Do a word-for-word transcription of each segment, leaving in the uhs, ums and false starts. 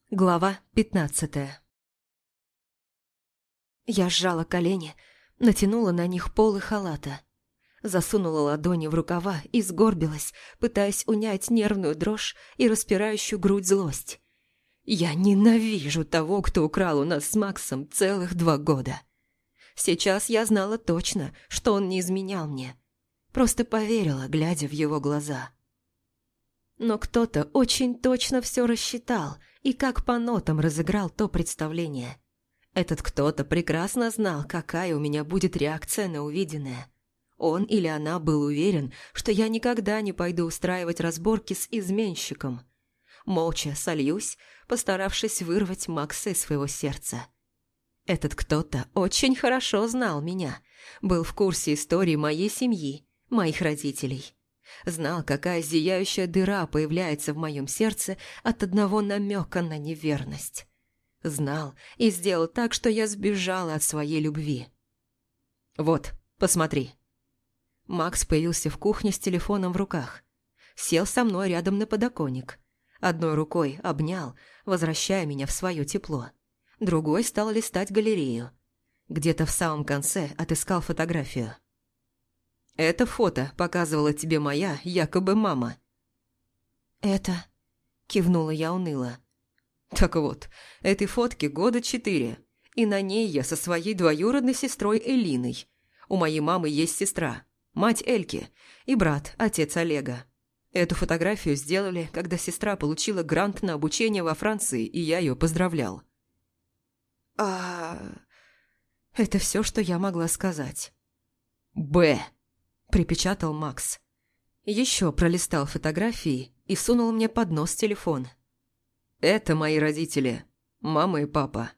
Глава пятнадцатая. Я сжала колени, натянула на них полы халата, засунула ладони в рукава и сгорбилась, пытаясь унять нервную дрожь и распирающую грудь злость. Я ненавижу того, кто украл у нас с Максом целых два года. Сейчас я знала точно, что он не изменял мне. Просто поверила, глядя в его глаза. Но кто-то очень точно все рассчитал и как по нотам разыграл то представление. Этот кто-то прекрасно знал, какая у меня будет реакция на увиденное. Он или она был уверен, что я никогда не пойду устраивать разборки с изменщиком. Молча сольюсь, постаравшись вырвать Макса из своего сердца. Этот кто-то очень хорошо знал меня, был в курсе истории моей семьи, моих родителей. Знал, какая зияющая дыра появляется в моем сердце от одного намека на неверность. Знал и сделал так, что я сбежала от своей любви. «Вот, посмотри». Макс появился в кухне с телефоном в руках. Сел со мной рядом на подоконник. Одной рукой обнял, возвращая меня в свое тепло. Другой стал листать галерею. Где-то в самом конце отыскал фотографию. «Это фото показывала тебе моя, якобы, мама». «Это...» – кивнула я уныло. «Так вот, этой фотке года четыре, и на ней я со своей двоюродной сестрой Элиной. У моей мамы есть сестра, мать Эльки, и брат, отец Олега. Эту фотографию сделали, когда сестра получила грант на обучение во Франции, и я ее поздравлял». «А...» Это все, что я могла сказать. «Б...» – припечатал Макс. Еще пролистал фотографии и сунул мне под нос телефон. «Это мои родители, мама и папа».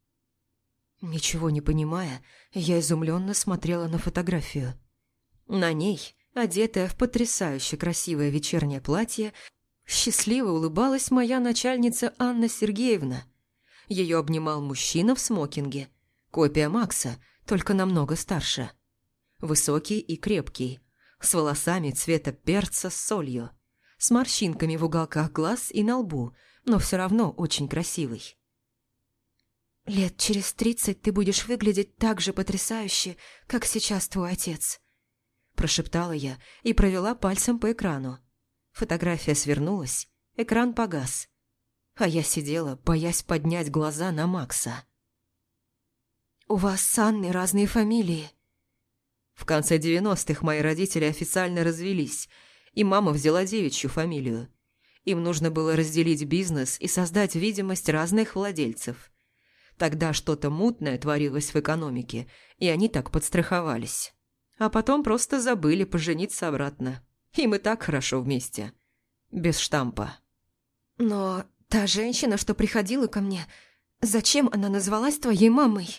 Ничего не понимая, я изумленно смотрела на фотографию. На ней, одетая в потрясающе красивое вечернее платье, счастливо улыбалась моя начальница Анна Сергеевна. Ее обнимал мужчина в смокинге, копия Макса, только намного старше. Высокий и крепкий, с волосами цвета перца с солью, с морщинками в уголках глаз и на лбу, но все равно очень красивый. «Лет через тридцать ты будешь выглядеть так же потрясающе, как сейчас твой отец», – прошептала я и провела пальцем по экрану. Фотография свернулась, экран погас, а я сидела, боясь поднять глаза на Макса. «У вас с Анной разные фамилии». В конце девяностых мои родители официально развелись, и мама взяла девичью фамилию. Им нужно было разделить бизнес и создать видимость разных владельцев. Тогда что-то мутное творилось в экономике, и они так подстраховались. А потом просто забыли пожениться обратно. Им и так хорошо вместе. Без штампа. «Но та женщина, что приходила ко мне, зачем она назвалась твоей мамой?»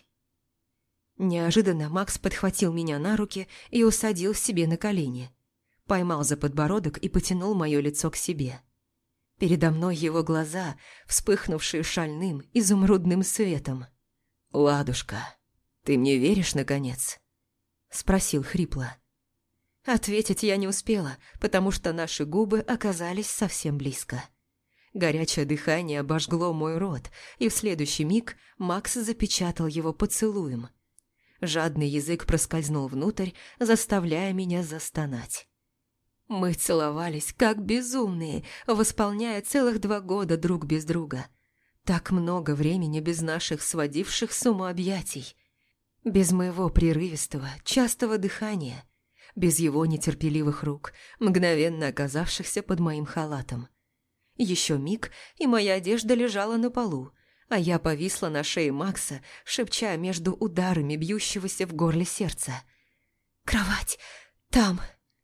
Неожиданно Макс подхватил меня на руки и усадил себе на колени. Поймал за подбородок и потянул мое лицо к себе. Передо мной его глаза, вспыхнувшие шальным, изумрудным светом. «Ладушка, ты мне веришь, наконец?» – спросил хрипло. Ответить я не успела, потому что наши губы оказались совсем близко. Горячее дыхание обожгло мой рот, и в следующий миг Макс запечатал его поцелуем. Жадный язык проскользнул внутрь, заставляя меня застонать. Мы целовались, как безумные, восполняя целых два года друг без друга. Так много времени без наших сводивших с ума объятий. Без моего прерывистого, частого дыхания. Без его нетерпеливых рук, мгновенно оказавшихся под моим халатом. Еще миг, и моя одежда лежала на полу, а я повисла на шее Макса, шепча между ударами бьющегося в горле сердца. «Кровать! Там!»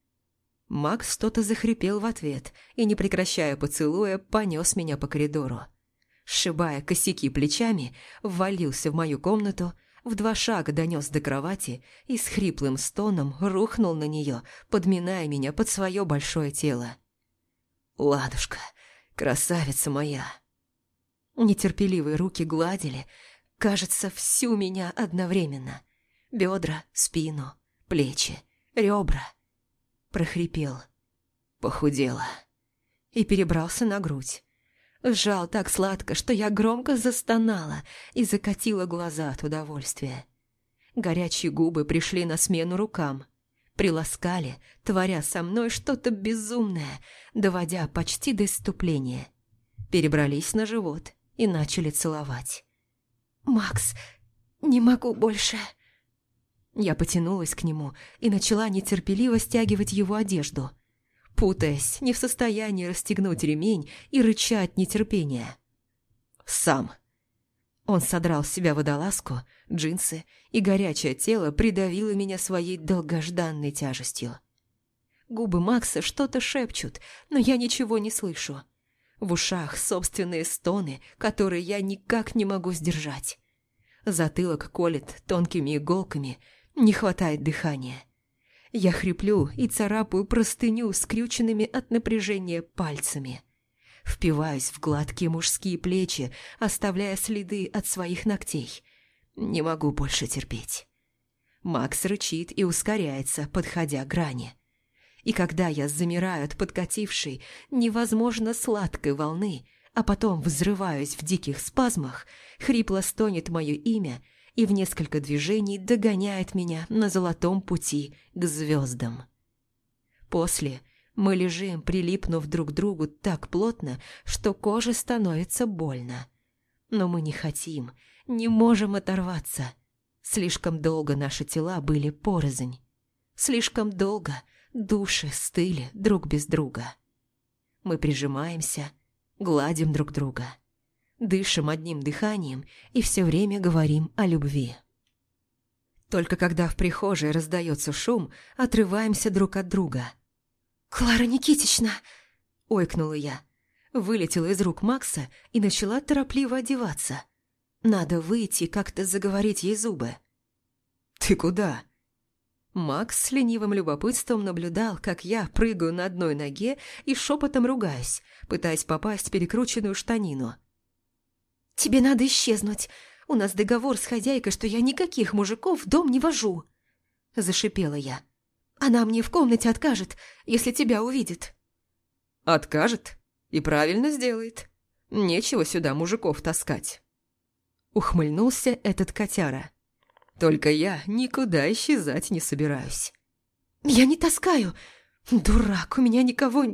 Макс что-то захрипел в ответ и, не прекращая поцелуя, понес меня по коридору. Сшибая косяки плечами, ввалился в мою комнату, в два шага донес до кровати и с хриплым стоном рухнул на нее, подминая меня под свое большое тело. «Ладушка, красавица моя!» Нетерпеливые руки гладили, кажется, всю меня одновременно. Бедра, спину, плечи, ребра. Прохрипел. Похудела. И перебрался на грудь. Сжал так сладко, что я громко застонала и закатила глаза от удовольствия. Горячие губы пришли на смену рукам. Приласкали, творя со мной что-то безумное, доводя почти до исступления. Перебрались на живот и начали целовать. «Макс, не могу больше!» Я потянулась к нему и начала нетерпеливо стягивать его одежду, путаясь, не в состоянии расстегнуть ремень и рыча от нетерпения. «Сам!» Он содрал с себя водолазку, джинсы, и горячее тело придавило меня своей долгожданной тяжестью. Губы Макса что-то шепчут, но я ничего не слышу. В ушах собственные стоны, которые я никак не могу сдержать. Затылок колет тонкими иголками, не хватает дыхания. Я хриплю и царапаю простыню скрюченными от напряжения пальцами. Впиваюсь в гладкие мужские плечи, оставляя следы от своих ногтей. Не могу больше терпеть. Макс рычит и ускоряется, подходя к грани. И когда я замираю от подкатившей, невозможно сладкой волны, а потом взрываюсь в диких спазмах, хрипло стонет мое имя и в несколько движений догоняет меня на золотом пути к звездам. После мы лежим, прилипнув друг к другу так плотно, что коже становится больно. Но мы не хотим, не можем оторваться. Слишком долго наши тела были порознь. Слишком долго души стыли друг без друга. Мы прижимаемся, гладим друг друга, дышим одним дыханием и все время говорим о любви. Только когда в прихожей раздается шум, отрываемся друг от друга. «Клара Никитична!» – ойкнула я. Вылетела из рук Макса и начала торопливо одеваться. Надо выйти, как-то заговорить ей зубы. «Ты куда?» Макс с ленивым любопытством наблюдал, как я прыгаю на одной ноге и шепотом ругаюсь, пытаясь попасть в перекрученную штанину. «Тебе надо исчезнуть. У нас договор с хозяйкой, что я никаких мужиков в дом не вожу!» – зашипела я. «Она мне в комнате откажет, если тебя увидит». «Откажет? И правильно сделает. Нечего сюда мужиков таскать». Ухмыльнулся этот котяра. «Только я никуда исчезать не собираюсь». «Я не таскаю! Дурак, у меня никого...»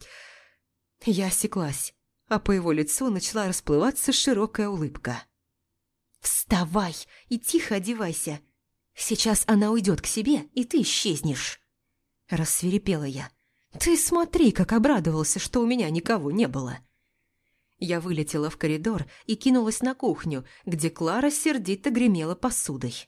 Я осеклась, а по его лицу начала расплываться широкая улыбка. «Вставай и тихо одевайся. Сейчас она уйдет к себе, и ты исчезнешь». Рассвирепела я. «Ты смотри, как обрадовался, что у меня никого не было». Я вылетела в коридор и кинулась на кухню, где Клара сердито гремела посудой.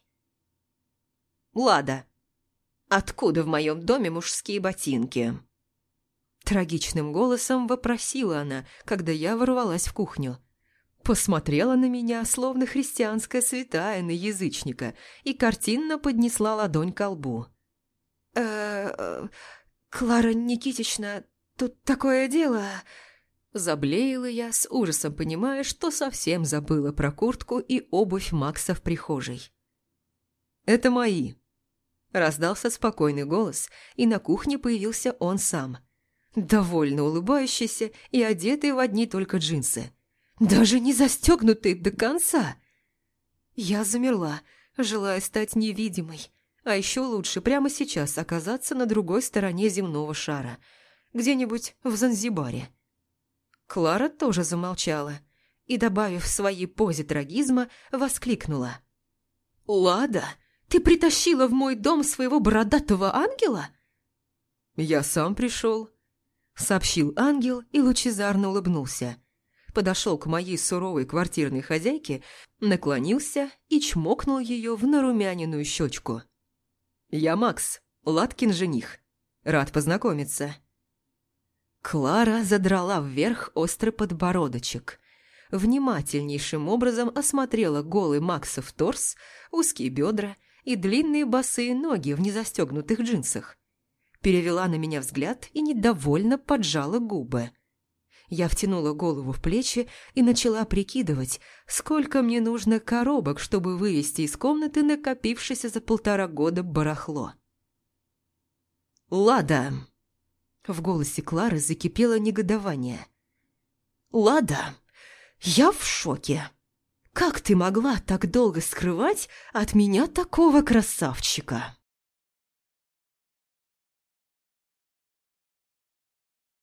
«Лада, откуда в моем доме мужские ботинки?» Трагичным голосом вопросила она, когда я ворвалась в кухню. Посмотрела на меня, словно христианская святая на язычника, и картинно поднесла ладонь ко лбу. «Э-э... Клара Никитична, тут такое дело...» Заблеяла я, с ужасом понимая, что совсем забыла про куртку и обувь Макса в прихожей. «Это мои», – раздался спокойный голос, и на кухне появился он сам, довольно улыбающийся и одетый в одни только джинсы, даже не застегнутый до конца. Я замерла, желая стать невидимой, а еще лучше прямо сейчас оказаться на другой стороне земного шара, где-нибудь в Занзибаре. Клара тоже замолчала и, добавив в своей позе трагизма, воскликнула. «Лада, ты притащила в мой дом своего бородатого ангела?» «Я сам пришел», — сообщил ангел и лучезарно улыбнулся. Подошел к моей суровой квартирной хозяйке, наклонился и чмокнул ее в нарумяненную щечку. «Я Макс, Ладкин жених. Рад познакомиться». Клара задрала вверх острый подбородочек, внимательнейшим образом осмотрела голый Максов торс, узкие бедра и длинные босые ноги в незастегнутых джинсах. Перевела на меня взгляд и недовольно поджала губы. Я втянула голову в плечи и начала прикидывать, сколько мне нужно коробок, чтобы вывести из комнаты накопившееся за полтора года барахло. «Лада!» В голосе Клары закипело негодование. Лада, я в шоке. Как ты могла так долго скрывать от меня такого красавчика?»